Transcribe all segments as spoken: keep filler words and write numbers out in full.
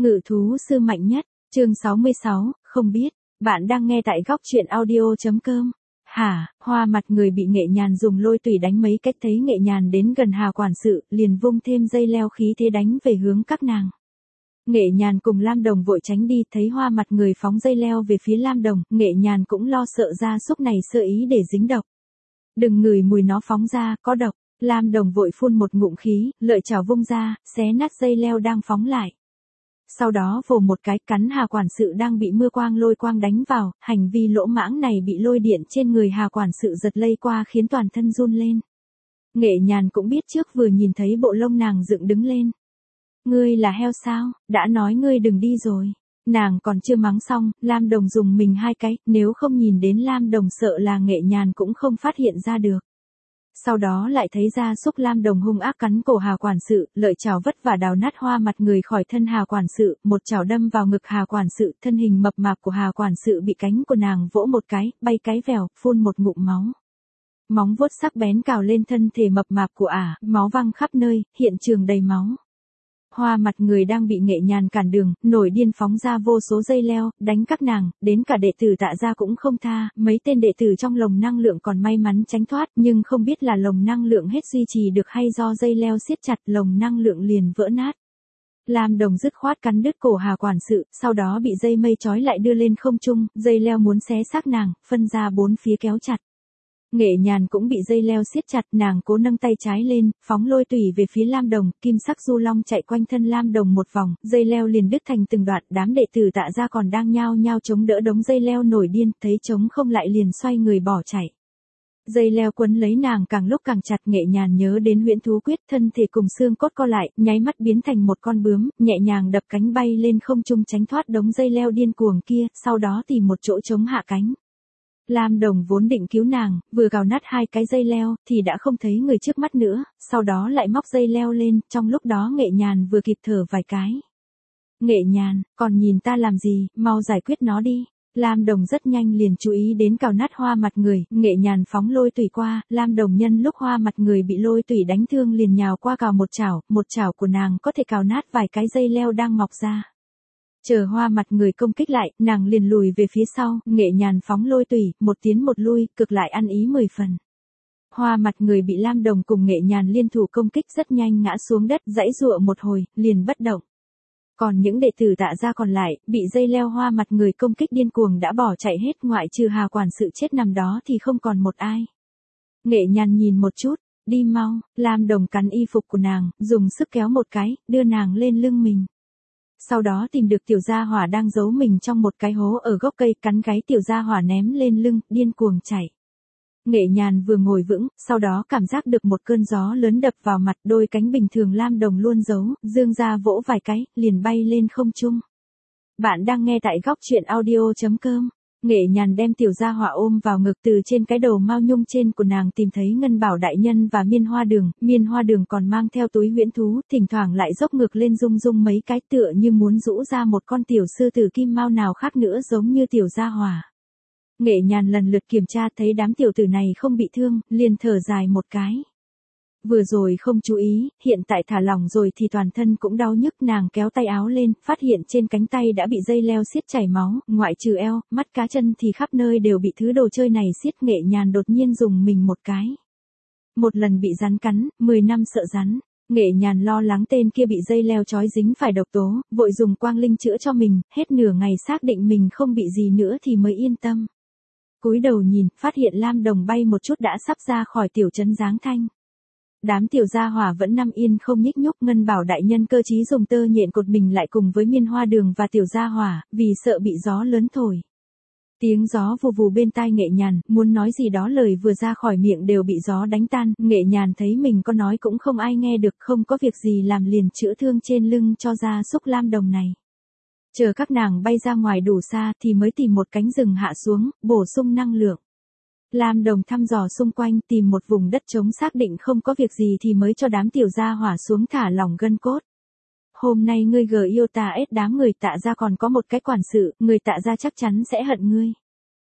Ngự thú sư mạnh nhất, chương sáu mươi sáu, không biết, bạn đang nghe tại góc truyện audio.com. Hả, Hoa mặt người bị Nghệ Nhàn dùng lôi tủy đánh mấy cách, thấy Nghệ Nhàn đến gần Hà quản sự, liền vung thêm dây leo khí thế đánh về hướng các nàng. Nghệ Nhàn cùng Lam Đồng vội tránh đi, thấy Hoa mặt người phóng dây leo về phía Lam Đồng, Nghệ Nhàn cũng lo sợ gia súc này sơ ý để dính độc. Đừng ngửi mùi nó phóng ra, có độc. Lam Đồng vội phun một ngụm khí, lợi chảo vung ra, xé nát dây leo đang phóng lại. Sau đó vồ một cái, cắn Hà quản sự đang bị mưa quang lôi quang đánh vào, hành vi lỗ mãng này bị lôi điện trên người Hà quản sự giật lây qua khiến toàn thân run lên. Nghệ Nhàn cũng biết trước, vừa nhìn thấy bộ lông nàng dựng đứng lên. Ngươi là heo sao, đã nói ngươi đừng đi rồi. Nàng còn chưa mắng xong, Lam Đồng dùng mình hai cái, nếu không nhìn đến Lam Đồng sợ là Nghệ Nhàn cũng không phát hiện ra được. Sau đó lại thấy gia súc Lam Đồng hung ác cắn cổ Hà quản sự, lợi chảo vất vả đào nát Hoa mặt người khỏi thân Hà quản sự, một chảo đâm vào ngực Hà quản sự, thân hình mập mạp của Hà quản sự bị cánh của nàng vỗ một cái, bay cái vèo, phun một ngụm máu. Móng vuốt sắc bén cào lên thân thể mập mạp của ả, máu văng khắp nơi, hiện trường đầy máu. Hoa mặt người đang bị Nghệ Nhàn cản đường, nổi điên phóng ra vô số dây leo, đánh các nàng, đến cả đệ tử Tạ gia cũng không tha, mấy tên đệ tử trong lồng năng lượng còn may mắn tránh thoát, nhưng không biết là lồng năng lượng hết duy trì được hay do dây leo siết chặt, lồng năng lượng liền vỡ nát. Lam Đồng dứt khoát cắn đứt cổ Hà quản sự, sau đó bị dây mây trói lại đưa lên không trung, dây leo muốn xé xác nàng, phân ra bốn phía kéo chặt. Nghệ Nhàn cũng bị dây leo siết chặt, nàng cố nâng tay trái lên, phóng lôi tủy về phía Lam Đồng, kim sắc du long chạy quanh thân Lam Đồng một vòng, dây leo liền đứt thành từng đoạn, đám đệ tử Tạ gia còn đang nhao nhao chống đỡ đống dây leo nổi điên, thấy chống không lại liền xoay người bỏ chạy. Dây leo quấn lấy nàng càng lúc càng chặt, Nghệ Nhàn nhớ đến huyễn thú quyết, thân thể cùng xương cốt co lại, nháy mắt biến thành một con bướm, nhẹ nhàng đập cánh bay lên không trung tránh thoát đống dây leo điên cuồng kia, sau đó tìm một chỗ chống hạ cánh. Lam Đồng vốn định cứu nàng, vừa gào nát hai cái dây leo, thì đã không thấy người trước mắt nữa, sau đó lại móc dây leo lên, trong lúc đó Nghệ Nhàn vừa kịp thở vài cái. Nghệ Nhàn, còn nhìn ta làm gì, mau giải quyết nó đi. Lam Đồng rất nhanh liền chú ý đến cào nát Hoa mặt người, Nghệ Nhàn phóng lôi tủy qua, Lam Đồng nhân lúc Hoa mặt người bị lôi tủy đánh thương liền nhào qua cào một chảo, một chảo của nàng có thể cào nát vài cái dây leo đang mọc ra. Chờ Hoa mặt người công kích lại, nàng liền lùi về phía sau, Nghệ Nhàn phóng lôi tủy, một tiến một lui, cực lại ăn ý mười phần. Hoa mặt người bị Lam Đồng cùng Nghệ Nhàn liên thủ công kích rất nhanh ngã xuống đất, giãy giụa một hồi, liền bất động. Còn những đệ tử Tạ gia còn lại, bị dây leo Hoa mặt người công kích điên cuồng đã bỏ chạy hết, ngoại trừ Hà quản sự chết nằm đó thì không còn một ai. Nghệ Nhàn nhìn một chút, đi mau, Lam Đồng cắn y phục của nàng, dùng sức kéo một cái, đưa nàng lên lưng mình. Sau đó tìm được tiểu gia hỏa đang giấu mình trong một cái hố ở gốc cây, cắn gáy tiểu gia hỏa ném lên lưng, điên cuồng chạy. Nghệ Nhàn vừa ngồi vững, sau đó cảm giác được một cơn gió lớn đập vào mặt, đôi cánh bình thường Lam Đồng luôn giấu, dương ra vỗ vài cái, liền bay lên không trung. Bạn đang nghe tại góc truyện audio.com. Nghệ Nhàn đem tiểu gia hỏa ôm vào ngực, từ trên cái đầu mao nhung trên của nàng tìm thấy Ngân Bảo đại nhân và Miên Hoa Đường, Miên Hoa Đường còn mang theo túi huyễn thú, thỉnh thoảng lại dốc ngược lên rung rung mấy cái, tựa như muốn rũ ra một con tiểu sư tử kim mao nào khác nữa giống như tiểu gia hỏa. Nghệ Nhàn lần lượt kiểm tra thấy đám tiểu tử này không bị thương, liền thở dài một cái. Vừa rồi không chú ý, hiện tại thả lỏng rồi thì toàn thân cũng đau nhức, nàng kéo tay áo lên, phát hiện trên cánh tay đã bị dây leo siết chảy máu, ngoại trừ eo, mắt cá chân thì khắp nơi đều bị thứ đồ chơi này siết. Nghệ Nhàn đột nhiên dùng mình một cái. Một lần bị rắn cắn, mười năm sợ rắn. Nghệ Nhàn lo lắng tên kia bị dây leo trói dính phải độc tố, vội dùng quang linh chữa cho mình, hết nửa ngày xác định mình không bị gì nữa thì mới yên tâm. Cúi đầu nhìn, phát hiện Lam Đồng bay một chút đã sắp ra khỏi tiểu trấn Giáng Thanh. Đám tiểu gia hỏa vẫn nằm yên không nhích nhúc, Ngân Bảo đại nhân cơ trí dùng tơ nhện cột mình lại cùng với Miên Hoa Đường và tiểu gia hỏa, vì sợ bị gió lớn thổi. Tiếng gió vù vù bên tai Nghệ Nhàn, muốn nói gì đó lời vừa ra khỏi miệng đều bị gió đánh tan, Nghệ Nhàn thấy mình có nói cũng không ai nghe được, không có việc gì làm liền chữa thương trên lưng cho gia súc Lam Đồng này. Chờ các nàng bay ra ngoài đủ xa thì mới tìm một cánh rừng hạ xuống, bổ sung năng lượng. Lam Đồng thăm dò xung quanh, tìm một vùng đất trống xác định không có việc gì thì mới cho đám tiểu gia hỏa xuống thả lỏng gân cốt. Hôm nay ngươi gờ yêu ta ết, đám người Tạ gia còn có một cái quản sự, người Tạ gia chắc chắn sẽ hận ngươi.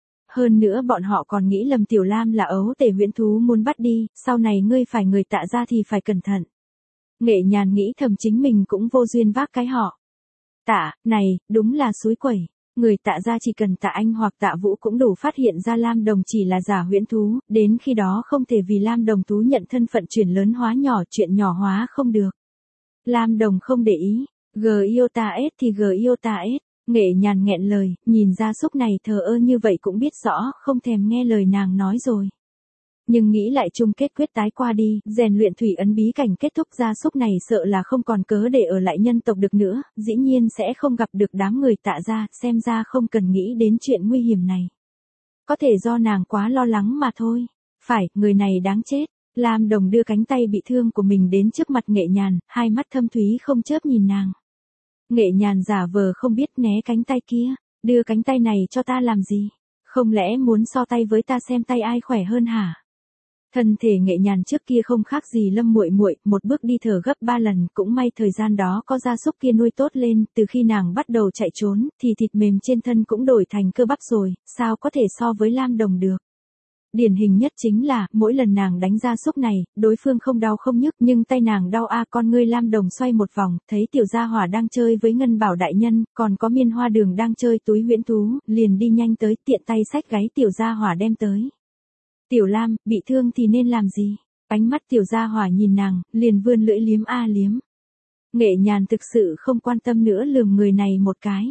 Hơn nữa bọn họ còn nghĩ lầm tiểu Lam là ấu tể huyễn thú muốn bắt đi, sau này ngươi phải người Tạ gia thì phải cẩn thận. Nghệ Nhàn nghĩ thầm chính mình cũng vô duyên vác cái họ. Tạ, này, đúng là xúi quẩy. Người Tạ gia chỉ cần Tạ Anh hoặc Tạ Vũ cũng đủ phát hiện ra Lam Đồng chỉ là giả huyễn thú, đến khi đó không thể vì Lam Đồng thú nhận thân phận chuyển lớn hóa nhỏ, chuyện nhỏ hóa không được. Lam Đồng không để ý, G iota S thì G iota S, Nghệ Nhàn nghẹn lời, nhìn gia súc này thờ ơ như vậy cũng biết rõ, không thèm nghe lời nàng nói rồi. Nhưng nghĩ lại chung kết quyết tái qua đi, rèn luyện thủy ấn bí cảnh kết thúc, gia súc này sợ là không còn cớ để ở lại nhân tộc được nữa, dĩ nhiên sẽ không gặp được đám người Tạ gia, xem ra không cần nghĩ đến chuyện nguy hiểm này. Có thể do nàng quá lo lắng mà thôi. Phải, người này đáng chết. Lam Đồng đưa cánh tay bị thương của mình đến trước mặt Nghệ Nhàn, hai mắt thâm thúy không chớp nhìn nàng. Nghệ Nhàn giả vờ không biết né cánh tay kia, đưa cánh tay này cho ta làm gì? Không lẽ muốn so tay với ta xem tay ai khỏe hơn hả? Thân thể Nghệ Nhàn trước kia không khác gì Lâm Muội Muội, một bước đi thở gấp ba lần, cũng may thời gian đó có gia súc kia nuôi tốt lên, từ khi nàng bắt đầu chạy trốn, thì thịt mềm trên thân cũng đổi thành cơ bắp rồi, sao có thể so với Lam Đồng được. Điển hình nhất chính là, mỗi lần nàng đánh gia súc này, đối phương không đau không nhức, nhưng tay nàng đau a. Con ngươi Lam Đồng xoay một vòng, thấy Tiểu Gia Hỏa đang chơi với Ngân Bảo đại nhân, còn có Miên Hoa Đường đang chơi túi huyễn thú, liền đi nhanh tới, tiện tay xách gáy Tiểu Gia Hỏa đem tới. Tiểu Lam, bị thương thì nên làm gì? Ánh mắt Tiểu Gia Hỏa nhìn nàng, liền vươn lưỡi liếm a liếm. Nghệ Nhàn thực sự không quan tâm nữa, lườm người này một cái.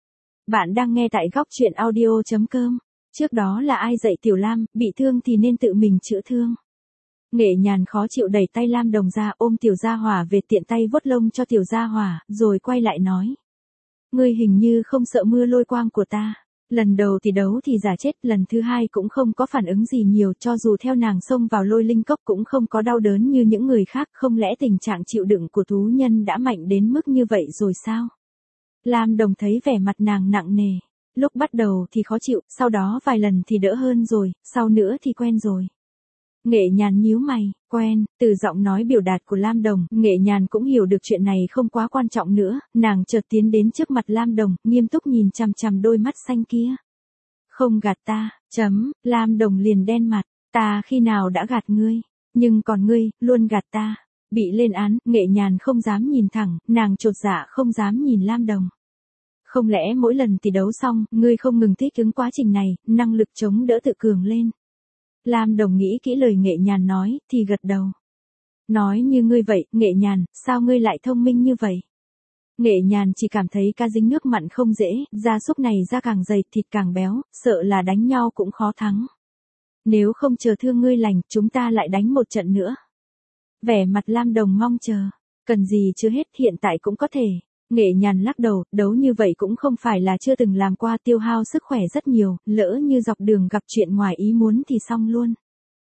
Bạn đang nghe tại góc truyện audio chấm com. Trước đó là ai dạy Tiểu Lam, bị thương thì nên tự mình chữa thương. Nghệ Nhàn khó chịu đẩy tay Lam Đồng ra, ôm Tiểu Gia Hỏa về, tiện tay vuốt lông cho Tiểu Gia Hỏa, rồi quay lại nói. Ngươi hình như không sợ mưa lôi quang của ta. Lần đầu thì đấu thì giả chết, lần thứ hai cũng không có phản ứng gì nhiều, cho dù theo nàng xông vào lôi linh cốc cũng không có đau đớn như những người khác, không lẽ tình trạng chịu đựng của thú nhân đã mạnh đến mức như vậy rồi sao? Lam Đồng thấy vẻ mặt nàng nặng nề. Lúc bắt đầu thì khó chịu, sau đó vài lần thì đỡ hơn rồi, sau nữa thì quen rồi. Nghệ Nhàn nhíu mày, quen, từ giọng nói biểu đạt của Lam Đồng, Nghệ Nhàn cũng hiểu được chuyện này không quá quan trọng nữa, nàng chợt tiến đến trước mặt Lam Đồng, nghiêm túc nhìn chằm chằm đôi mắt xanh kia. Không gạt ta, chấm, Lam Đồng liền đen mặt, ta khi nào đã gạt ngươi, nhưng còn ngươi, luôn gạt ta. Bị lên án, Nghệ Nhàn không dám nhìn thẳng, nàng chột dạ không dám nhìn Lam Đồng. Không lẽ mỗi lần tỷ đấu xong, ngươi không ngừng thích ứng quá trình này, năng lực chống đỡ tự cường lên. Lam Đồng nghĩ kỹ lời Nghệ Nhàn nói, thì gật đầu. Nói như ngươi vậy, Nghệ Nhàn, sao ngươi lại thông minh như vậy? Nghệ Nhàn chỉ cảm thấy cá dính nước mặn không dễ, gia súc này da càng dày, thịt càng béo, sợ là đánh nhau cũng khó thắng. Nếu không chờ thương ngươi lành, chúng ta lại đánh một trận nữa. Vẻ mặt Lam Đồng mong chờ, cần gì chưa hết, hiện tại cũng có thể. Nghệ Nhàn lắc đầu, đấu như vậy cũng không phải là chưa từng làm qua, tiêu hao sức khỏe rất nhiều, lỡ như dọc đường gặp chuyện ngoài ý muốn thì xong luôn.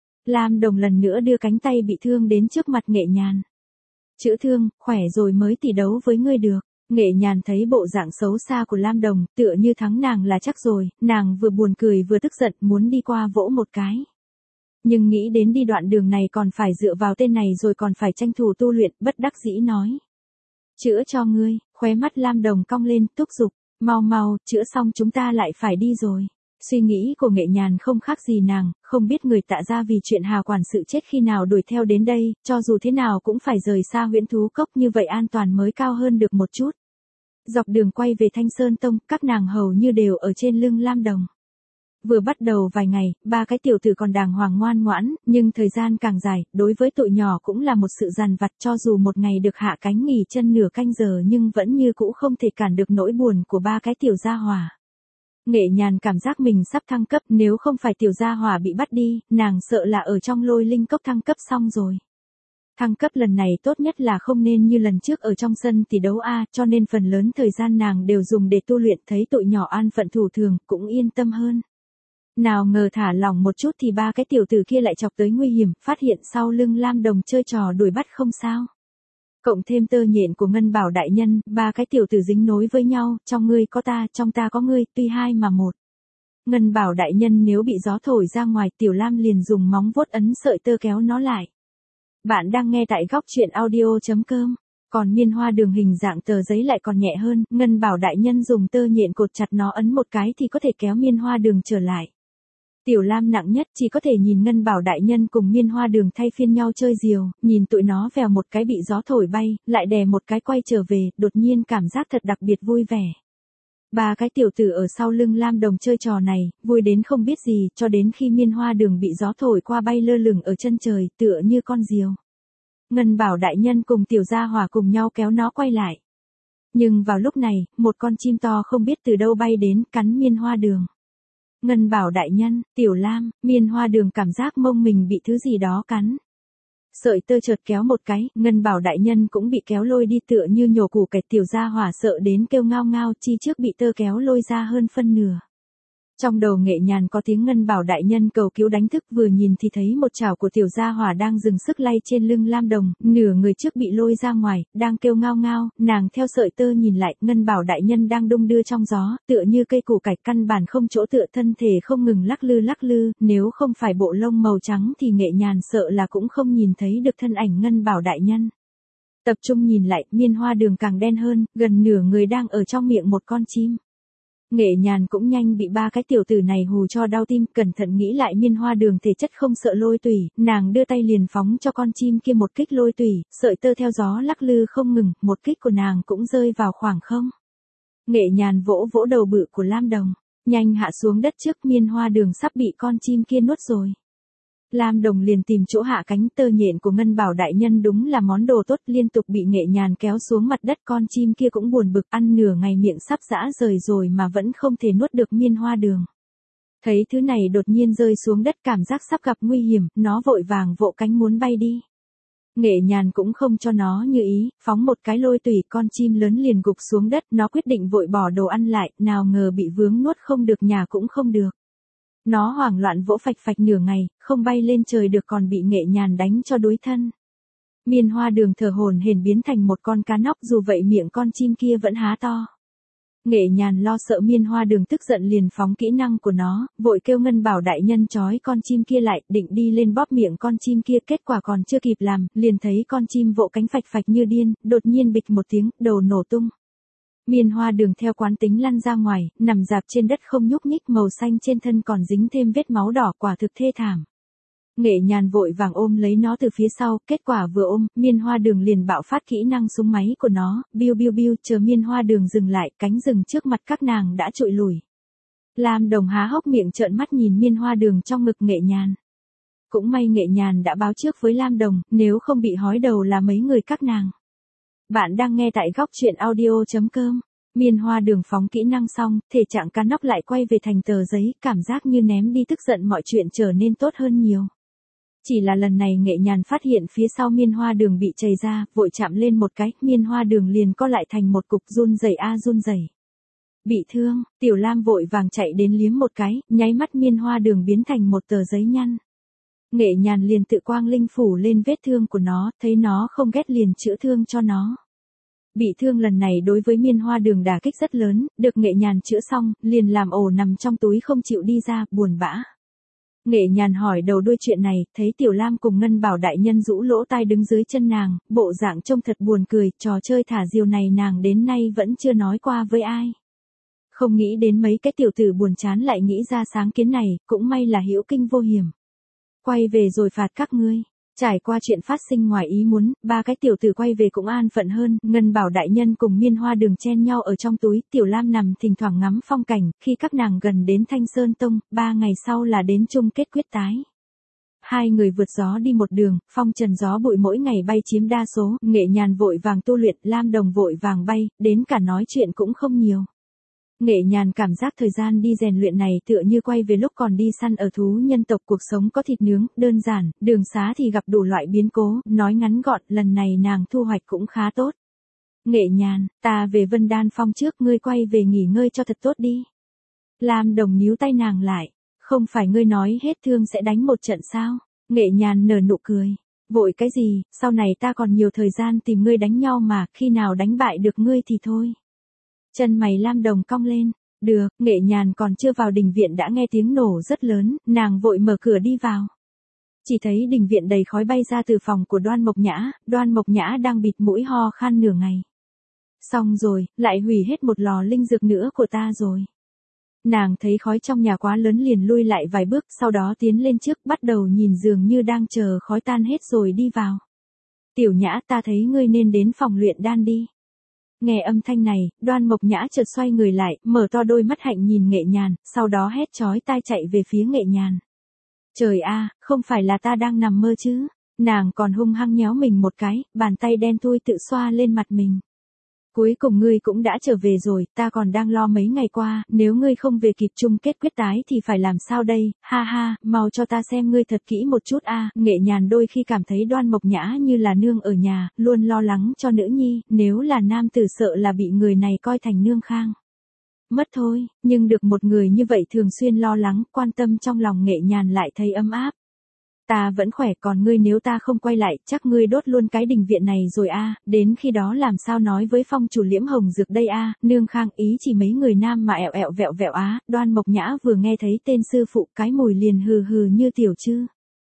Lam Đồng lần nữa đưa cánh tay bị thương đến trước mặt Nghệ Nhàn. Chữa thương, khỏe rồi mới tỷ đấu với ngươi được. Nghệ Nhàn thấy bộ dạng xấu xa của Lam Đồng, tựa như thắng nàng là chắc rồi, nàng vừa buồn cười vừa tức giận, muốn đi qua vỗ một cái. Nhưng nghĩ đến đi đoạn đường này còn phải dựa vào tên này rồi còn phải tranh thủ tu luyện, bất đắc dĩ nói. Chữa cho ngươi, khóe mắt Lam Đồng cong lên, thúc giục, mau mau, chữa xong chúng ta lại phải đi rồi. Suy nghĩ của Nghệ Nhàn không khác gì nàng, không biết người Tạ gia vì chuyện Hà quản sự chết khi nào đuổi theo đến đây, cho dù thế nào cũng phải rời xa huyễn thú cốc, như vậy an toàn mới cao hơn được một chút. Dọc đường quay về Thanh Sơn Tông, các nàng hầu như đều ở trên lưng Lam Đồng. Vừa bắt đầu vài ngày, ba cái tiểu tử còn đàng hoàng ngoan ngoãn, nhưng thời gian càng dài, đối với tụi nhỏ cũng là một sự dằn vặt, cho dù một ngày được hạ cánh nghỉ chân nửa canh giờ nhưng vẫn như cũ không thể cản được nỗi buồn của ba cái tiểu gia hỏa. Nghệ Nhàn cảm giác mình sắp thăng cấp, nếu không phải tiểu gia hỏa bị bắt đi, nàng sợ là ở trong lôi linh cốc thăng cấp xong rồi. Thăng cấp lần này tốt nhất là không nên như lần trước ở trong sân tỷ đấu A, cho nên phần lớn thời gian nàng đều dùng để tu luyện, thấy tụi nhỏ an phận thủ thường, cũng yên tâm hơn. Nào ngờ thả lỏng một chút thì ba cái tiểu tử kia lại chọc tới nguy hiểm, phát hiện sau lưng Lam Đồng chơi trò đuổi bắt không sao. Cộng thêm tơ nhện của Ngân Bảo đại nhân, ba cái tiểu tử dính nối với nhau, trong ngươi có ta, trong ta có ngươi, tuy hai mà một. Ngân Bảo đại nhân nếu bị gió thổi ra ngoài, Tiểu Lam liền dùng móng vuốt ấn sợi tơ kéo nó lại. Bạn đang nghe tại góc truyện audio chấm com. Còn Miên Hoa Đường hình dạng tờ giấy lại còn nhẹ hơn, Ngân Bảo đại nhân dùng tơ nhện cột chặt nó, ấn một cái thì có thể kéo Miên Hoa Đường trở lại. Tiểu Lam nặng nhất chỉ có thể nhìn Ngân Bảo đại nhân cùng Miên Hoa Đường thay phiên nhau chơi diều, nhìn tụi nó vèo một cái bị gió thổi bay, lại đè một cái quay trở về, đột nhiên cảm giác thật đặc biệt vui vẻ. Ba cái tiểu tử ở sau lưng Lam Đồng chơi trò này, vui đến không biết gì, cho đến khi Miên Hoa Đường bị gió thổi qua bay lơ lửng ở chân trời, tựa như con diều. Ngân Bảo đại nhân cùng Tiểu Gia Hỏa cùng nhau kéo nó quay lại. Nhưng vào lúc này, một con chim to không biết từ đâu bay đến, cắn Miên Hoa Đường. Ngân Bảo đại nhân, Tiểu Lam, Miên Hoa Đường cảm giác mông mình bị thứ gì đó cắn. Sợi tơ chợt kéo một cái, Ngân Bảo đại nhân cũng bị kéo lôi đi tựa như nhổ củ cải. Tiểu Gia Hỏa sợ đến kêu ngao ngao, chi trước bị tơ kéo lôi ra hơn phân nửa. Trong đầu Nghệ Nhàn có tiếng Ngân Bảo đại nhân cầu cứu đánh thức, vừa nhìn thì thấy một chảo của Tiểu Gia Hỏa đang dừng sức lay trên lưng Lam Đồng, nửa người trước bị lôi ra ngoài, đang kêu ngao ngao, nàng theo sợi tơ nhìn lại, Ngân Bảo đại nhân đang đung đưa trong gió, tựa như cây củ cải, căn bản không chỗ tựa, thân thể không ngừng lắc lư lắc lư, nếu không phải bộ lông màu trắng thì Nghệ Nhàn sợ là cũng không nhìn thấy được thân ảnh Ngân Bảo đại nhân. Tập trung nhìn lại, Miên Hoa Đường càng đen hơn, gần nửa người đang ở trong miệng một con chim. Nghệ Nhàn cũng nhanh bị ba cái tiểu tử này hù cho đau tim, cẩn thận nghĩ lại Miên Hoa Đường thể chất không sợ lôi tủy, nàng đưa tay liền phóng cho con chim kia một kích lôi tủy, sợi tơ theo gió lắc lư không ngừng, một kích của nàng cũng rơi vào khoảng không. Nghệ Nhàn vỗ vỗ đầu bự của Lam Đồng, nhanh hạ xuống đất trước, Miên Hoa Đường sắp bị con chim kia nuốt rồi. Lam Đồng liền tìm chỗ hạ cánh, tơ nhện của Ngân Bảo đại nhân đúng là món đồ tốt, liên tục bị Nghệ Nhàn kéo xuống mặt đất, con chim kia cũng buồn bực, ăn nửa ngày miệng sắp giã rời rồi mà vẫn không thể nuốt được Miên Hoa Đường. Thấy thứ này đột nhiên rơi xuống đất, cảm giác sắp gặp nguy hiểm, nó vội vàng vỗ cánh muốn bay đi. Nghệ Nhàn cũng không cho nó như ý, phóng một cái lôi tủy, con chim lớn liền gục xuống đất, nó quyết định vội bỏ đồ ăn lại, nào ngờ bị vướng nuốt không được, nhà cũng không được. Nó hoảng loạn vỗ phạch phạch nửa ngày, không bay lên trời được, còn bị Nghệ Nhàn đánh cho đuối thân. Miên Hoa Đường thở hổn hển biến thành một con cá nóc, dù vậy miệng con chim kia vẫn há to. Nghệ Nhàn lo sợ Miên Hoa Đường tức giận liền phóng kỹ năng của nó, vội kêu Ngân Bảo đại nhân trói con chim kia lại, định đi lên bóp miệng con chim kia, kết quả còn chưa kịp làm, liền thấy con chim vỗ cánh phạch phạch như điên, đột nhiên bịch một tiếng, đầu nổ tung. Miên Hoa Đường theo quán tính lăn ra ngoài, nằm dạp trên đất không nhúc nhích, màu xanh trên thân còn dính thêm vết máu đỏ, quả thực thê thảm. Nghệ Nhàn vội vàng ôm lấy nó từ phía sau, kết quả vừa ôm, Miên Hoa Đường liền bạo phát kỹ năng súng máy của nó, biu biu biu, chờ Miên Hoa Đường dừng lại, cánh rừng trước mặt các nàng đã trụi lùi. Lam Đồng há hốc miệng trợn mắt nhìn Miên Hoa Đường trong ngực Nghệ Nhàn. Cũng may Nghệ Nhàn đã báo trước với Lam Đồng, nếu không bị hói đầu là mấy người các nàng. Bạn đang nghe tại góc truyện audio chấm com. Miên Hoa Đường phóng kỹ năng xong, thể trạng cá nóc lại quay về thành tờ giấy, cảm giác như ném đi tức giận, mọi chuyện trở nên tốt hơn nhiều. Chỉ là lần này Nghệ Nhàn phát hiện phía sau Miên Hoa Đường bị chày ra, vội chạm lên một cái, Miên Hoa Đường liền co lại thành một cục, run rẩy a run rẩy. Bị thương, Tiểu Lam vội vàng chạy đến liếm một cái, nháy mắt Miên Hoa Đường biến thành một tờ giấy nhăn. Nghệ Nhàn liền tự quang linh phủ lên vết thương của nó, thấy nó không ghét liền chữa thương cho nó. Bị thương lần này đối với Miên Hoa Đường đả kích rất lớn, được Nghệ Nhàn chữa xong, liền làm ổ nằm trong túi không chịu đi ra, buồn bã. Nghệ Nhàn hỏi đầu đuôi chuyện này, thấy Tiểu Lam cùng Ngân Bảo đại nhân rũ lỗ tai đứng dưới chân nàng, bộ dạng trông thật buồn cười, trò chơi thả diều này nàng đến nay vẫn chưa nói qua với ai. Không nghĩ đến mấy cái tiểu tử buồn chán lại nghĩ ra sáng kiến này, cũng may là hữu kinh vô hiểm. Quay về rồi phạt các ngươi. Trải qua chuyện phát sinh ngoài ý muốn, ba cái tiểu tử quay về cũng an phận hơn, Ngân Bảo đại nhân cùng Miên Hoa Đường chen nhau ở trong túi, Tiểu Lam nằm thỉnh thoảng ngắm phong cảnh, khi các nàng gần đến Thanh Sơn Tông, ba ngày sau là đến chung kết quyết tái. Hai người vượt gió đi một đường, phong trần gió bụi mỗi ngày bay chiếm đa số, Nghệ Nhàn vội vàng tu luyện, Lam Đồng vội vàng bay, đến cả nói chuyện cũng không nhiều. Nghệ Nhàn cảm giác thời gian đi rèn luyện này tựa như quay về lúc còn đi săn ở thú nhân tộc, cuộc sống có thịt nướng, đơn giản, đường xá thì gặp đủ loại biến cố, nói ngắn gọn, lần này nàng thu hoạch cũng khá tốt. Nghệ Nhàn, ta về Vân Đan Phong trước, ngươi quay về nghỉ ngơi cho thật tốt đi. Lam Đồng níu tay nàng lại, không phải ngươi nói hết thương sẽ đánh một trận sao? Nghệ Nhàn nở nụ cười, vội cái gì, sau này ta còn nhiều thời gian tìm ngươi đánh nhau mà, khi nào đánh bại được ngươi thì thôi. Chân mày Lam Đồng cong lên, được, Nghệ Nhàn còn chưa vào đình viện đã nghe tiếng nổ rất lớn, nàng vội mở cửa đi vào. Chỉ thấy đình viện đầy khói bay ra từ phòng của Đoan Mộc Nhã, Đoan Mộc Nhã đang bịt mũi ho khan nửa ngày. Xong rồi, lại hủy hết một lò linh dược nữa của ta rồi. Nàng thấy khói trong nhà quá lớn liền lui lại vài bước, sau đó tiến lên trước, bắt đầu nhìn dường như đang chờ khói tan hết rồi đi vào. Tiểu Nhã, ta thấy ngươi nên đến phòng luyện đan đi. Nghe âm thanh này, Đoan Mộc Nhã chợt xoay người lại, mở to đôi mắt hạnh nhìn Nghệ Nhàn, sau đó hét chói tai chạy về phía Nghệ Nhàn. Trời a, không phải là ta đang nằm mơ chứ? Nàng còn hung hăng nhéo mình một cái, bàn tay đen thui tự xoa lên mặt mình. Cuối cùng ngươi cũng đã trở về rồi, ta còn đang lo mấy ngày qua, nếu ngươi không về kịp chung kết quyết tái thì phải làm sao đây, ha ha, mau cho ta xem ngươi thật kỹ một chút a. Nghệ Nhàn đôi khi cảm thấy Đoan Mộc Nhã như là nương ở nhà, luôn lo lắng cho nữ nhi, nếu là nam tử sợ là bị người này coi thành nương khang. Mất thôi, nhưng được một người như vậy thường xuyên lo lắng, quan tâm trong lòng Nghệ Nhàn lại thấy ấm áp. Ta vẫn khỏe, còn ngươi nếu ta không quay lại, chắc ngươi đốt luôn cái đình viện này rồi a, đến khi đó làm sao nói với phong chủ Liễm Hồng Dược đây a, nương khang ý chỉ mấy người nam mà ẹo ẹo vẹo vẹo á. Đoan Mộc Nhã vừa nghe thấy tên sư phụ cái mùi liền hừ hừ như tiểu chư.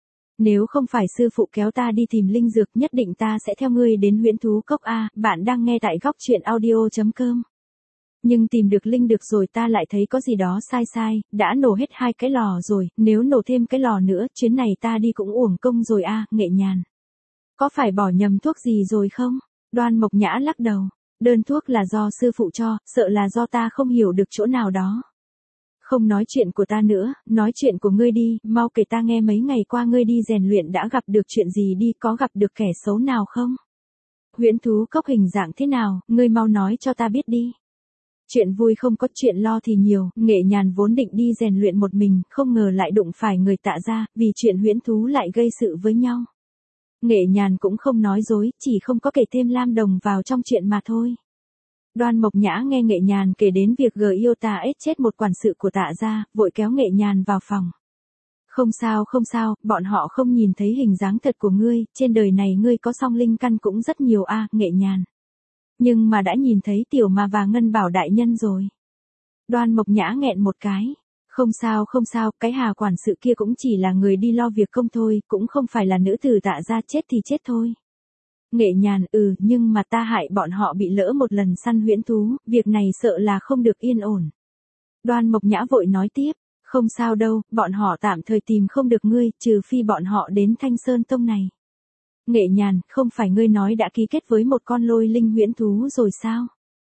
Nếu không phải sư phụ kéo ta đi tìm linh dược, nhất định ta sẽ theo ngươi đến Huyễn Thú Cốc a. Bạn đang nghe tại góc truyện audio chấm com. Nhưng tìm được linh được rồi ta lại thấy có gì đó sai sai, đã nổ hết hai cái lò rồi, nếu nổ thêm cái lò nữa, chuyến này ta đi cũng uổng công rồi a. Nghệ Nhàn. Có phải bỏ nhầm thuốc gì rồi không? Đoan Mộc Nhã lắc đầu. Đơn thuốc là do sư phụ cho, sợ là do ta không hiểu được chỗ nào đó. Không nói chuyện của ta nữa, nói chuyện của ngươi đi, mau kể ta nghe mấy ngày qua ngươi đi rèn luyện đã gặp được chuyện gì đi, có gặp được kẻ xấu nào không? Huyễn Thú Cốc hình dạng thế nào, ngươi mau nói cho ta biết đi. Chuyện vui không có, chuyện lo thì nhiều. Nghệ Nhàn vốn định đi rèn luyện một mình, không ngờ lại đụng phải người Tạ gia, vì chuyện huyễn thú lại gây sự với nhau. Nghệ Nhàn cũng không nói dối, chỉ không có kể thêm Lam Đồng vào trong chuyện mà thôi. Đoan Mộc Nhã nghe Nghệ Nhàn kể đến việc G yêu ta ết chết một quản sự của Tạ gia, vội kéo Nghệ Nhàn vào phòng. Không sao không sao, bọn họ không nhìn thấy hình dáng thật của ngươi, trên đời này ngươi có song linh căn cũng rất nhiều a. Nghệ Nhàn. Nhưng mà đã nhìn thấy Tiểu Ma và Ngân Bảo đại nhân rồi. Đoan Mộc Nhã nghẹn một cái. Không sao không sao, cái Hà quản sự kia cũng chỉ là người đi lo việc công thôi, cũng không phải là nữ tử Tạ gia, chết thì chết thôi. Nghệ Nhàn, ừ, nhưng mà ta hại bọn họ bị lỡ một lần săn huyễn thú, việc này sợ là không được yên ổn. Đoan Mộc Nhã vội nói tiếp, không sao đâu, bọn họ tạm thời tìm không được ngươi, trừ phi bọn họ đến Thanh Sơn Tông này. Nghệ Nhàn, không phải ngươi nói đã ký kết với một con lôi linh huyễn thú rồi sao?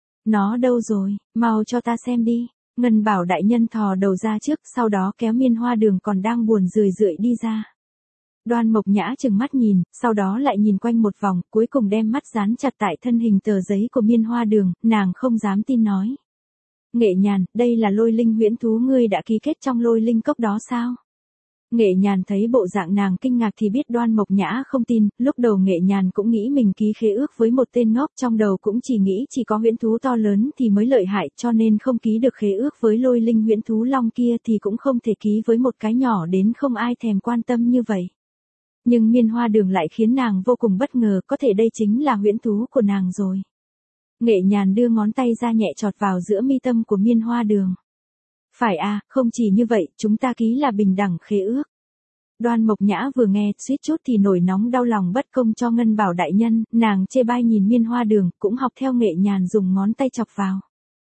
Nó đâu rồi, mau cho ta xem đi. Ngân Bảo đại nhân thò đầu ra trước, sau đó kéo Miên Hoa Đường còn đang buồn rười rượi đi ra. Đoan Mộc Nhã chừng mắt nhìn, sau đó lại nhìn quanh một vòng, cuối cùng đem mắt dán chặt tại thân hình tờ giấy của Miên Hoa Đường, nàng không dám tin nói. Nghệ Nhàn, đây là lôi linh huyễn thú ngươi đã ký kết trong lôi linh cốc đó sao? Nghệ Nhàn thấy bộ dạng nàng kinh ngạc thì biết Đoan Mộc Nhã không tin, lúc đầu Nghệ Nhàn cũng nghĩ mình ký khế ước với một tên ngốc, trong đầu cũng chỉ nghĩ chỉ có huyễn thú to lớn thì mới lợi hại, cho nên không ký được khế ước với lôi linh huyễn thú long kia thì cũng không thể ký với một cái nhỏ đến không ai thèm quan tâm như vậy. Nhưng Miên Hoa Đường lại khiến nàng vô cùng bất ngờ, có thể đây chính là huyễn thú của nàng rồi. Nghệ Nhàn đưa ngón tay ra nhẹ chọt vào giữa mi tâm của Miên Hoa Đường. Phải à, không chỉ như vậy, chúng ta ký là bình đẳng khế ước. Đoan Mộc Nhã vừa nghe, suýt chút thì nổi nóng đau lòng bất công cho Ngân Bảo đại nhân, nàng chê bai nhìn Miên Hoa Đường, cũng học theo Nghệ Nhàn dùng ngón tay chọc vào.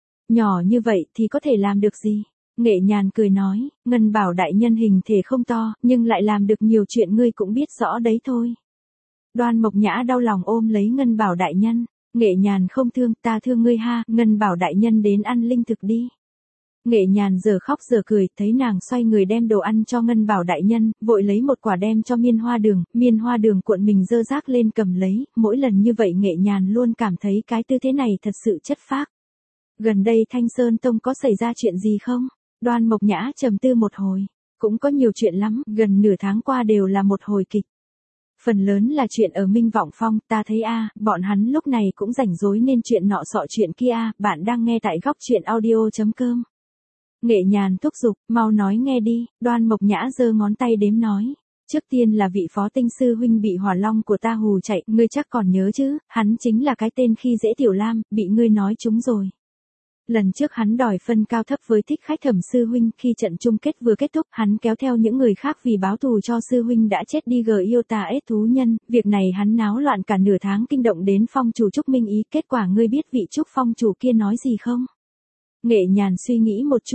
Nhỏ như vậy thì có thể làm được gì? Nghệ Nhàn cười nói, Ngân Bảo đại nhân hình thể không to, nhưng lại làm được nhiều chuyện ngươi cũng biết rõ đấy thôi. Đoan Mộc Nhã đau lòng ôm lấy Ngân Bảo đại nhân, Nghệ Nhàn không thương, ta thương ngươi ha, Ngân Bảo đại nhân đến ăn linh thực đi. Nghệ Nhàn giờ khóc giờ cười, thấy nàng xoay người đem đồ ăn cho Ngân Bảo đại nhân, vội lấy một quả đem cho Miên Hoa Đường, Miên Hoa Đường cuộn mình dơ rác lên cầm lấy, mỗi lần như vậy Nghệ Nhàn luôn cảm thấy cái tư thế này thật sự chất phác. Gần đây Thanh Sơn Tông có xảy ra chuyện gì không? Đoan Mộc Nhã trầm tư một hồi, cũng có nhiều chuyện lắm, gần nửa tháng qua đều là một hồi kịch. Phần lớn là chuyện ở Minh Vọng Phong, ta thấy a, à, bọn hắn lúc này cũng rảnh rối nên chuyện nọ sọ chuyện kia a, à, bạn đang nghe tại góc truyện audio chấm com. Nghệ Nhàn thúc giục, mau nói nghe đi. Đoan Mộc Nhã giơ ngón tay đếm nói. Trước tiên là vị Phó Tinh sư huynh bị hỏa long của ta hù chạy, ngươi chắc còn nhớ chứ, hắn chính là cái tên khi dễ Tiểu Lam, bị ngươi nói trúng rồi. Lần trước hắn đòi phân cao thấp với Thích Khách Thẩm sư huynh, khi trận chung kết vừa kết thúc, hắn kéo theo những người khác vì báo thù cho sư huynh đã chết đi G yêu ta ết thú nhân, việc này hắn náo loạn cả nửa tháng kinh động đến phong chủ Trúc Minh Ý, kết quả ngươi biết vị Trúc phong chủ kia nói gì không? Nghệ Nhàn suy nghĩ một chút,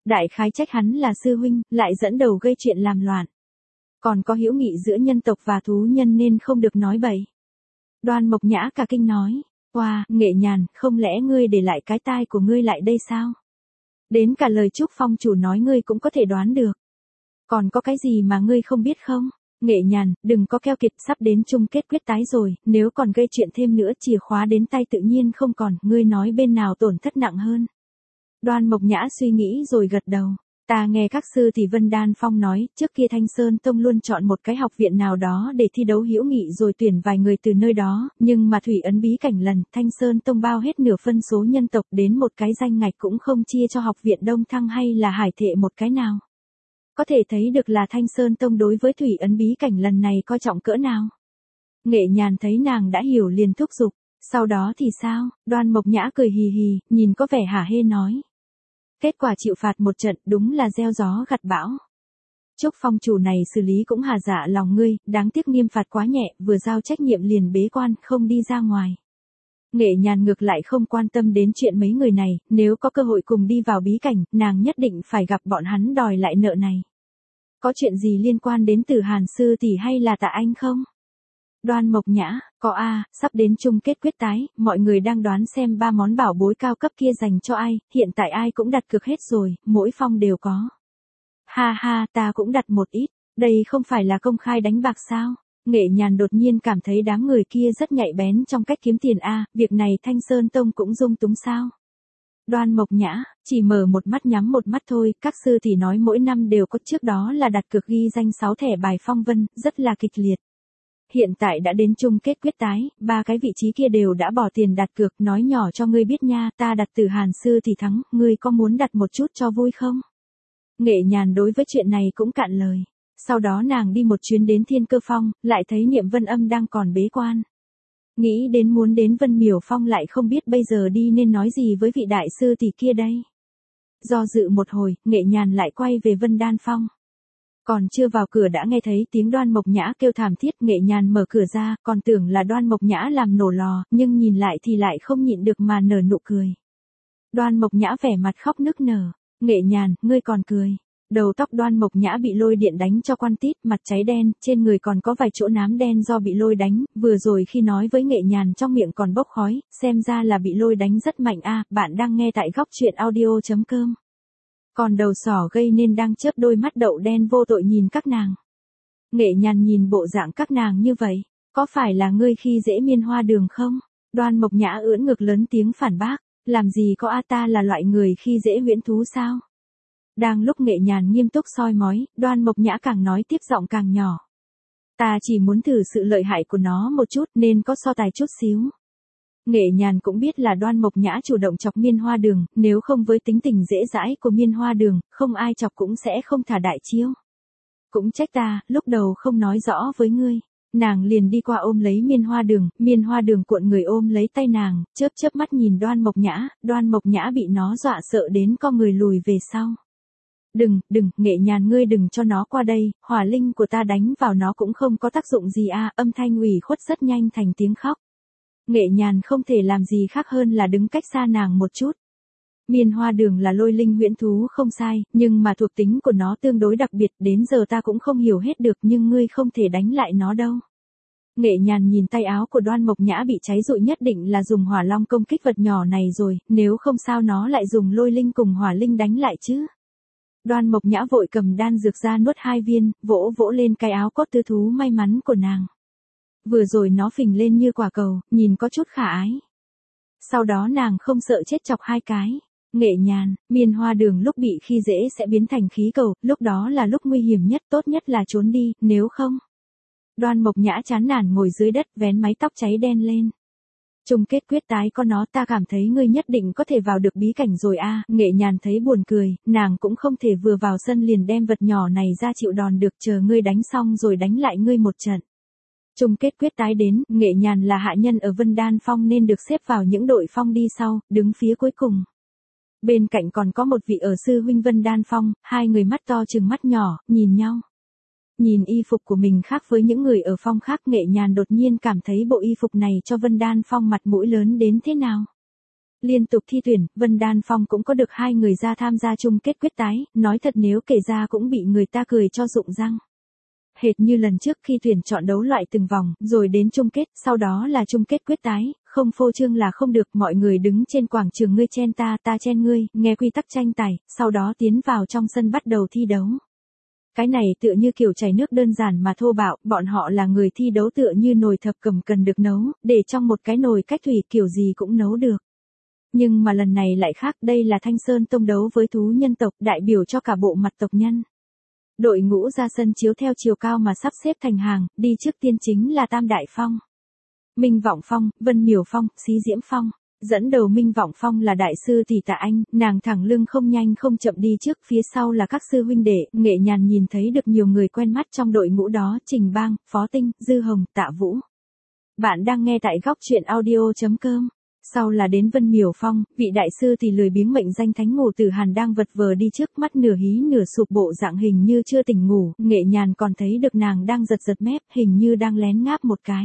Đại khái trách hắn là sư huynh, lại dẫn đầu gây chuyện làm loạn. Còn có hữu nghị giữa nhân tộc và thú nhân nên không được nói bậy. Đoan Mộc Nhã cả kinh nói, wow, Nghệ Nhàn, không lẽ ngươi để lại cái tai của ngươi lại đây sao? Đến cả lời Trúc Phong chủ nói ngươi cũng có thể đoán được. Còn có cái gì mà ngươi không biết không? Nghệ Nhàn, đừng có keo kiệt, sắp đến chung kết quyết tái rồi, nếu còn gây chuyện thêm nữa chìa khóa đến tay tự nhiên không còn, ngươi nói bên nào tổn thất nặng hơn. Đoan Mộc Nhã suy nghĩ rồi gật đầu. Ta nghe các sư thì Vân Đan Phong nói, trước kia Thanh Sơn Tông luôn chọn một cái học viện nào đó để thi đấu hữu nghị rồi tuyển vài người từ nơi đó, nhưng mà thủy ấn bí cảnh lần, Thanh Sơn Tông bao hết nửa phân số nhân tộc đến một cái danh ngạch cũng không chia cho học viện Đông Thăng hay là Hải Thệ một cái nào. Có thể thấy được là Thanh Sơn Tông đối với thủy ấn bí cảnh lần này coi trọng cỡ nào. Nghệ Nhàn thấy nàng đã hiểu liền thúc giục, sau đó thì sao? Đoan Mộc Nhã cười hì hì, nhìn có vẻ hả hê nói. Kết quả chịu phạt một trận đúng là gieo gió gặt bão. Trúc Phong chủ này xử lý cũng hà dạ lòng ngươi, đáng tiếc nghiêm phạt quá nhẹ, vừa giao trách nhiệm liền bế quan, không đi ra ngoài. Nghệ Nhàn ngược lại không quan tâm đến chuyện mấy người này, nếu có cơ hội cùng đi vào bí cảnh, nàng nhất định phải gặp bọn hắn đòi lại nợ này. Có chuyện gì liên quan đến Tử Hàn sư tỷ hay là Tạ Anh không? Đoan Mộc Nhã, có a, sắp đến chung kết quyết tái, mọi người đang đoán xem ba món bảo bối cao cấp kia dành cho ai, hiện tại ai cũng đặt cược hết rồi, mỗi phong đều có. Ha ha, ta cũng đặt một ít, đây không phải là công khai đánh bạc sao? Nghệ Nhàn đột nhiên cảm thấy đám người kia rất nhạy bén trong cách kiếm tiền a, việc này Thanh Sơn Tông cũng dung túng sao? Đoan Mộc Nhã, chỉ mở một mắt nhắm một mắt thôi, các sư thì nói mỗi năm đều có, trước đó là đặt cược ghi danh sáu thẻ bài phong vân, rất là kịch liệt. Hiện tại đã đến chung kết quyết tái, ba cái vị trí kia đều đã bỏ tiền đặt cược, nói nhỏ cho ngươi biết nha, ta đặt Tử Hàn sư thì thắng, ngươi có muốn đặt một chút cho vui không? Nghệ Nhàn đối với chuyện này cũng cạn lời. Sau đó nàng đi một chuyến đến Thiên Cơ Phong, lại thấy Niệm Vân Âm đang còn bế quan. Nghĩ đến muốn đến Vân Miểu Phong lại không biết bây giờ đi nên nói gì với vị đại sư tỷ kia đây. Do dự một hồi, Nghệ Nhàn lại quay về Vân Đan Phong. Còn chưa vào cửa đã nghe thấy tiếng Đoan Mộc Nhã kêu thảm thiết, Nghệ Nhàn mở cửa ra, còn tưởng là Đoan Mộc Nhã làm nổ lò, nhưng nhìn lại thì lại không nhịn được mà nở nụ cười. Đoan Mộc Nhã vẻ mặt khóc nức nở, Nghệ Nhàn, ngươi còn cười. Đầu tóc Đoan Mộc Nhã bị lôi điện đánh cho quăn tít, mặt cháy đen, trên người còn có vài chỗ nám đen do bị lôi đánh, vừa rồi khi nói với Nghệ Nhàn trong miệng còn bốc khói, xem ra là bị lôi đánh rất mạnh a. Bạn đang nghe tại góc truyện audio chấm com. Còn đầu sỏ gây nên đang chớp đôi mắt đậu đen vô tội nhìn các nàng. Nghệ Nhàn nhìn bộ dạng các nàng như vậy, có phải là ngươi khi dễ Miên Hoa Đường không? Đoan Mộc Nhã ưỡn ngực lớn tiếng phản bác, làm gì có a, ta là loại người khi dễ huyễn thú sao? Đang lúc Nghệ Nhàn nghiêm túc soi mói, Đoan Mộc Nhã càng nói tiếp giọng càng nhỏ. Ta chỉ muốn thử sự lợi hại của nó một chút nên có so tài chút xíu. Nghệ Nhàn cũng biết là Đoan Mộc Nhã chủ động chọc Miên Hoa Đường, nếu không với tính tình dễ dãi của Miên Hoa Đường, không ai chọc cũng sẽ không thả đại chiêu. Cũng trách ta, lúc đầu không nói rõ với ngươi. Nàng liền đi qua ôm lấy Miên Hoa Đường, Miên Hoa Đường cuộn người ôm lấy tay nàng, chớp chớp mắt nhìn Đoan Mộc Nhã, Đoan Mộc Nhã bị nó dọa sợ đến co người lùi về sau. Đừng, đừng, Nghệ Nhàn ngươi đừng cho nó qua đây, hỏa linh của ta đánh vào nó cũng không có tác dụng gì a. Âm thanh ủy khuất rất nhanh thành tiếng khóc. Nghệ Nhàn không thể làm gì khác hơn là đứng cách xa nàng một chút. Miên Hoa Đường là lôi linh huyễn thú không sai, nhưng mà thuộc tính của nó tương đối đặc biệt, đến giờ ta cũng không hiểu hết được, nhưng ngươi không thể đánh lại nó đâu. Nghệ Nhàn nhìn tay áo của Đoan Mộc Nhã bị cháy rụi, nhất định là dùng hỏa long công kích vật nhỏ này rồi, nếu không sao nó lại dùng lôi linh cùng hỏa linh đánh lại chứ. Đoan Mộc Nhã vội cầm đan dược ra nuốt hai viên, vỗ vỗ lên cái áo cốt tư thú may mắn của nàng. Vừa rồi nó phình lên như quả cầu, nhìn có chút khả ái. Sau đó nàng không sợ chết chọc hai cái. Nghệ Nhàn, Miên Hoa Đường lúc bị khi dễ sẽ biến thành khí cầu, lúc đó là lúc nguy hiểm nhất, tốt nhất là trốn đi, nếu không. Đoan Mộc Nhã chán nản ngồi dưới đất vén mái tóc cháy đen lên. Chung kết quyết tái có nó ta cảm thấy ngươi nhất định có thể vào được bí cảnh rồi a. À. Nghệ Nhàn thấy buồn cười, nàng cũng không thể vừa vào sân liền đem vật nhỏ này ra chịu đòn được, chờ ngươi đánh xong rồi đánh lại ngươi một trận. Chung kết quyết tái đến, Nghệ Nhàn là hạ nhân ở Vân Đan Phong nên được xếp vào những đội phong đi sau, đứng phía cuối cùng. Bên cạnh còn có một vị ở sư huynh Vân Đan Phong, hai người mắt to chừng mắt nhỏ, nhìn nhau. Nhìn y phục của mình khác với những người ở phong khác, Nghệ Nhàn đột nhiên cảm thấy bộ y phục này cho Vân Đan Phong mặt mũi lớn đến thế nào. Liên tục thi tuyển, Vân Đan Phong cũng có được hai người ra tham gia chung kết quyết tái, nói thật nếu kể ra cũng bị người ta cười cho rụng răng. Hệt như lần trước khi tuyển chọn đấu loại từng vòng, rồi đến chung kết, sau đó là chung kết quyết tái, không phô trương là không được, mọi người đứng trên quảng trường ngươi chen ta, ta chen ngươi, nghe quy tắc tranh tài, sau đó tiến vào trong sân bắt đầu thi đấu. Cái này tựa như kiểu chảy nước đơn giản mà thô bạo, bọn họ là người thi đấu tựa như nồi thập cẩm cần được nấu, để trong một cái nồi cách thủy kiểu gì cũng nấu được. Nhưng mà lần này lại khác, đây là Thanh Sơn Tông đấu với thú nhân tộc, đại biểu cho cả bộ mặt tộc nhân. Đội ngũ ra sân chiếu theo chiều cao mà sắp xếp thành hàng, đi trước tiên chính là Tam Đại Phong. Minh Vọng Phong, Vân Miểu Phong, Xí Diễm Phong. Dẫn đầu Minh Vọng Phong là đại sư tỷ Tạ Anh, nàng thẳng lưng không nhanh không chậm đi trước, phía sau là các sư huynh đệ, Nghệ Nhàn nhìn thấy được nhiều người quen mắt trong đội ngũ đó, Trình Bang, Phó Tinh, Dư Hồng, Tạ Vũ. Bạn đang nghe tại góc truyện audio.com. Sau là đến Vân Miểu Phong, vị đại sư thì lười biếng mệnh danh Thánh Ngủ Tử Hàn đang vật vờ đi trước, mắt nửa hí nửa sụp, bộ dạng hình như chưa tỉnh ngủ, Nghệ Nhàn còn thấy được nàng đang giật giật mép, hình như đang lén ngáp một cái.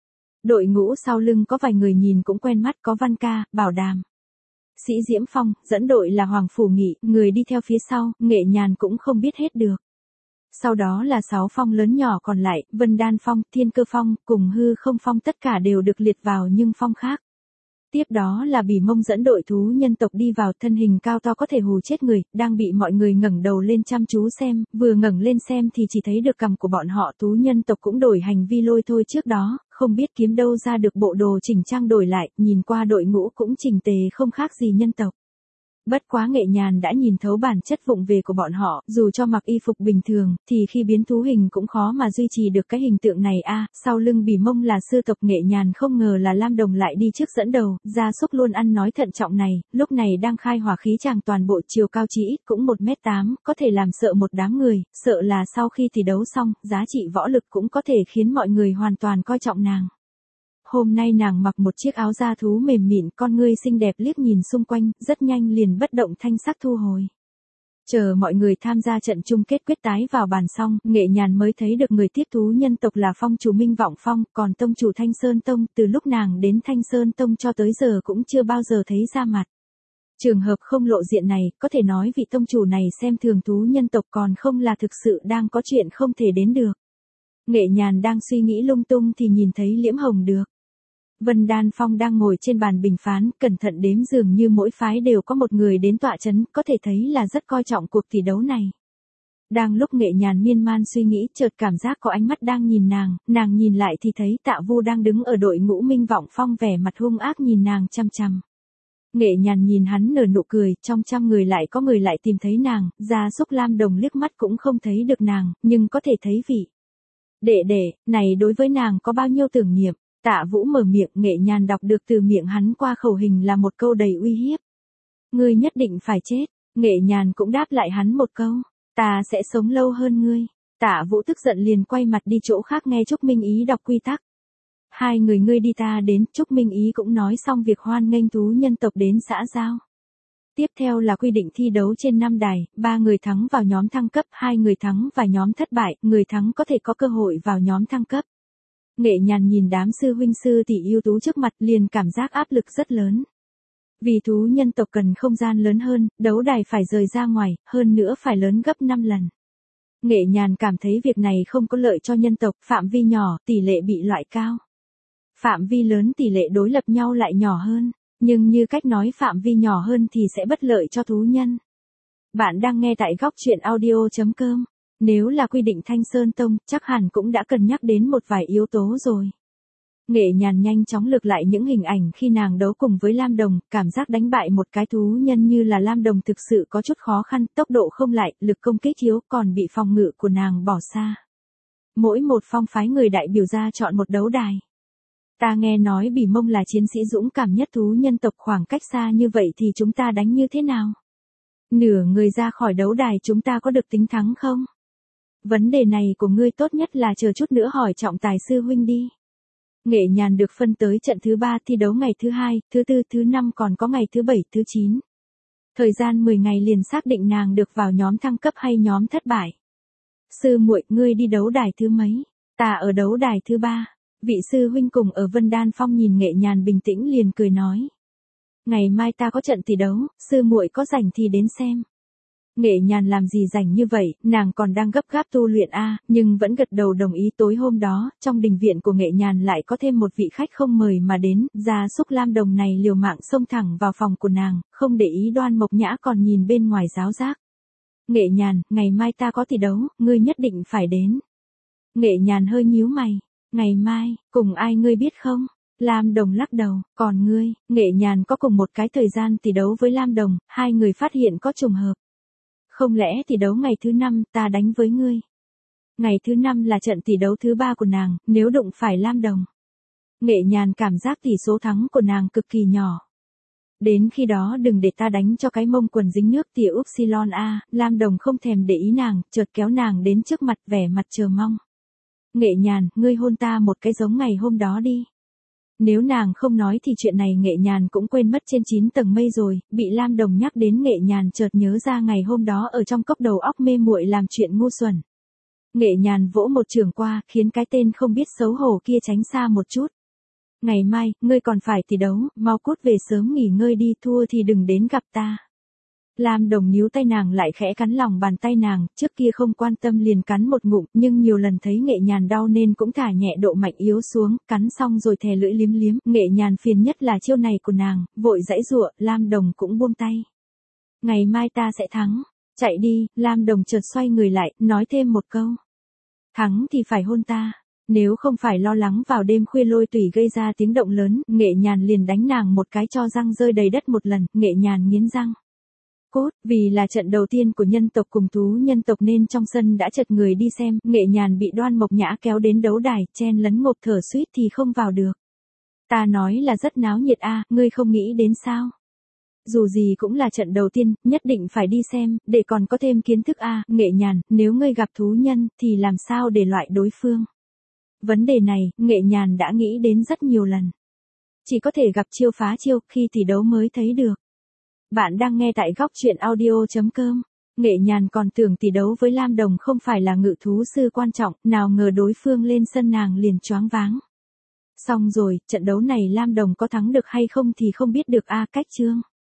Đội ngũ sau lưng có vài người nhìn cũng quen mắt, có Văn Ca, Bảo Đàm. Sĩ Diễm Phong, dẫn đội là Hoàng Phủ Nghị, người đi theo phía sau, Nghệ Nhàn cũng không biết hết được. Sau đó là sáu phong lớn nhỏ còn lại, Vân Đan Phong, Thiên Cơ Phong, cùng Hư Không Phong, tất cả đều được liệt vào nhưng phong khác. Tiếp đó là Bỉ Mông dẫn đội thú nhân tộc đi vào, thân hình cao to có thể hù chết người, đang bị mọi người ngẩng đầu lên chăm chú xem, vừa ngẩng lên xem thì chỉ thấy được cằm của bọn họ. Thú nhân tộc cũng đổi hành vi lôi thôi trước đó, không biết kiếm đâu ra được bộ đồ chỉnh trang đổi lại, nhìn qua đội ngũ cũng chỉnh tề không khác gì nhân tộc. Bất quá Nghệ Nhàn đã nhìn thấu bản chất vụng về của bọn họ, dù cho mặc y phục bình thường, thì khi biến thú hình cũng khó mà duy trì được cái hình tượng này a. À, sau lưng Bỉ Mông là sư tộc Nghệ Nhàn không ngờ là Lam Đồng lại đi trước dẫn đầu, Gia Súc luôn ăn nói thận trọng này, lúc này đang khai hỏa khí tràng toàn bộ, chiều cao chỉ ít cũng một mét tám, có thể làm sợ một đám người, sợ là sau khi thi đấu xong, giá trị võ lực cũng có thể khiến mọi người hoàn toàn coi trọng nàng. Hôm nay nàng mặc một chiếc áo da thú mềm mịn, con ngươi xinh đẹp liếc nhìn xung quanh, rất nhanh liền bất động thanh sắc thu hồi. Chờ mọi người tham gia trận chung kết quyết tái vào bàn xong, Nghệ Nhàn mới thấy được người tiếp thú nhân tộc là phong chủ Minh Vọng Phong, còn tông chủ Thanh Sơn Tông, từ lúc nàng đến Thanh Sơn Tông cho tới giờ cũng chưa bao giờ thấy ra mặt. Trường hợp không lộ diện này, có thể nói vị tông chủ này xem thường thú nhân tộc, còn không là thực sự đang có chuyện không thể đến được. Nghệ Nhàn đang suy nghĩ lung tung thì nhìn thấy Liễm Hồng được. Vân Đan Phong đang ngồi trên bàn bình phán, cẩn thận đếm dường như mỗi phái đều có một người đến tọa chấn, có thể thấy là rất coi trọng cuộc thi đấu này. Đang lúc Nghệ Nhàn miên man suy nghĩ, chợt cảm giác có ánh mắt đang nhìn nàng, nàng nhìn lại thì thấy Tạ Vu đang đứng ở đội ngũ Minh Vọng Phong, vẻ mặt hung ác nhìn nàng chăm chăm. Nghệ Nhàn nhìn hắn nở nụ cười, trong trăm người lại có người lại tìm thấy nàng, Gia Súc Lam Đồng liếc mắt cũng không thấy được nàng, nhưng có thể thấy vị đệ đệ này đối với nàng có bao nhiêu tưởng niệm. Tạ Vũ mở miệng, Nghệ Nhàn đọc được từ miệng hắn qua khẩu hình là một câu đầy uy hiếp. Ngươi nhất định phải chết. Nghệ Nhàn cũng đáp lại hắn một câu. Ta sẽ sống lâu hơn ngươi. Tạ Vũ tức giận liền quay mặt đi chỗ khác nghe Trúc Minh Ý đọc quy tắc. Hai người ngươi đi ta đến, Trúc Minh Ý cũng nói xong việc hoan nghênh thú nhân tộc đến xã giao. Tiếp theo là quy định thi đấu trên năm đài, ba người thắng vào nhóm thăng cấp, hai người thắng và nhóm thất bại, người thắng có thể có cơ hội vào nhóm thăng cấp. Nghệ Nhàn nhìn đám sư huynh sư tỷ ưu tú trước mặt liền cảm giác áp lực rất lớn. Vì thú nhân tộc cần không gian lớn hơn, đấu đài phải rời ra ngoài, hơn nữa phải lớn gấp năm lần. Nghệ Nhàn cảm thấy việc này không có lợi cho nhân tộc, phạm vi nhỏ, tỷ lệ bị loại cao. Phạm vi lớn tỷ lệ đối lập nhau lại nhỏ hơn, nhưng như cách nói phạm vi nhỏ hơn thì sẽ bất lợi cho thú nhân. Bạn đang nghe tại góc truyện audio.com. Nếu là quy định Thanh Sơn Tông, chắc hẳn cũng đã cân nhắc đến một vài yếu tố rồi. Nghệ Nhàn nhanh chóng lược lại những hình ảnh khi nàng đấu cùng với Lam Đồng, cảm giác đánh bại một cái thú nhân như là Lam Đồng thực sự có chút khó khăn, tốc độ không lại, lực công kích yếu, còn bị phòng ngự của nàng bỏ xa. Mỗi một phong phái người đại biểu ra chọn một đấu đài. Ta nghe nói Bỉ Mông là chiến sĩ dũng cảm nhất thú nhân tộc, khoảng cách xa như vậy thì chúng ta đánh như thế nào? Nửa người ra khỏi đấu đài chúng ta có được tính thắng không? Vấn đề này của ngươi tốt nhất là chờ chút nữa hỏi trọng tài sư huynh đi. Nghệ Nhàn được phân tới trận thứ ba, thi đấu ngày thứ hai, thứ tư, thứ năm, còn có ngày thứ bảy, thứ chín. Thời gian mười ngày liền xác định nàng được vào nhóm thăng cấp hay nhóm thất bại. Sư muội, ngươi đi đấu đài thứ mấy? Ta ở đấu đài thứ ba. Vị sư huynh cùng ở Vân Đan Phong nhìn Nghệ Nhàn bình tĩnh liền cười nói. Ngày mai ta có trận tỷ đấu, sư muội có rảnh thì đến xem. Nghệ Nhàn làm gì rảnh như vậy, nàng còn đang gấp gáp tu luyện a, nhưng vẫn gật đầu đồng ý. Tối hôm đó, trong đình viện của Nghệ Nhàn lại có thêm một vị khách không mời mà đến, gia súc Lam Đồng này liều mạng xông thẳng vào phòng của nàng, không để ý Đoan Mộc Nhã còn nhìn bên ngoài giáo giác. Nghệ Nhàn, ngày mai ta có tỷ đấu, ngươi nhất định phải đến. Nghệ Nhàn hơi nhíu mày, ngày mai, cùng ai ngươi biết không? Lam Đồng lắc đầu, còn ngươi? Nghệ Nhàn có cùng một cái thời gian tỷ đấu với Lam Đồng, hai người phát hiện có trùng hợp. Không lẽ tỷ đấu ngày thứ năm ta đánh với ngươi? Ngày thứ năm là trận tỷ đấu thứ ba của nàng, nếu đụng phải Lam Đồng. Nghệ Nhàn cảm giác tỷ số thắng của nàng cực kỳ nhỏ. Đến khi đó đừng để ta đánh cho cái mông quần dính nước tỉa upsilon a. Lam Đồng không thèm để ý nàng, chợt kéo nàng đến trước mặt vẻ mặt chờ mong. Nghệ Nhàn, ngươi hôn ta một cái giống ngày hôm đó đi. Nếu nàng không nói thì chuyện này Nghệ Nhàn cũng quên mất trên chín tầng mây rồi, bị Lam Đồng nhắc đến Nghệ Nhàn chợt nhớ ra ngày hôm đó ở trong cốc đầu óc mê muội làm chuyện ngu xuẩn. Nghệ Nhàn vỗ một trường qua, khiến cái tên không biết xấu hổ kia tránh xa một chút. Ngày mai, ngươi còn phải tỷ đấu, mau cút về sớm nghỉ ngơi đi, thua thì đừng đến gặp ta. Lam Đồng níu tay nàng lại khẽ cắn lòng bàn tay nàng, trước kia không quan tâm liền cắn một ngụm, nhưng nhiều lần thấy Nghệ Nhàn đau nên cũng thả nhẹ độ mạnh yếu xuống, cắn xong rồi thè lưỡi liếm liếm. Nghệ Nhàn phiền nhất là chiêu này của nàng, vội giãy giụa, Lam Đồng cũng buông tay. Ngày mai ta sẽ thắng, chạy đi. Lam Đồng chợt xoay người lại, nói thêm một câu. Thắng thì phải hôn ta. Nếu không phải lo lắng vào đêm khuya lôi tủy gây ra tiếng động lớn, Nghệ Nhàn liền đánh nàng một cái cho răng rơi đầy đất một lần. Nghệ Nhàn nghiến răng. Cốt, vì là trận đầu tiên của nhân tộc cùng thú nhân tộc nên trong sân đã chật người đi xem. Nghệ Nhàn bị Đoan Mộc Nhã kéo đến đấu đài, chen lấn ngộp thở suýt thì không vào được. Ta nói là rất náo nhiệt a, ngươi không nghĩ đến sao? Dù gì cũng là trận đầu tiên, nhất định phải đi xem, để còn có thêm kiến thức a. Nghệ Nhàn, nếu ngươi gặp thú nhân, thì làm sao để loại đối phương? Vấn đề này, Nghệ Nhàn đã nghĩ đến rất nhiều lần. Chỉ có thể gặp chiêu phá chiêu, khi tỷ đấu mới thấy được. Bạn đang nghe tại góc truyện audio chấm com. Nghệ Nhàn còn tưởng tỷ đấu với Lam Đồng không phải là ngự thú sư quan trọng, nào ngờ đối phương lên sân nàng liền choáng váng. Xong rồi, trận đấu này Lam Đồng có thắng được hay không thì không biết được a. Cách chương.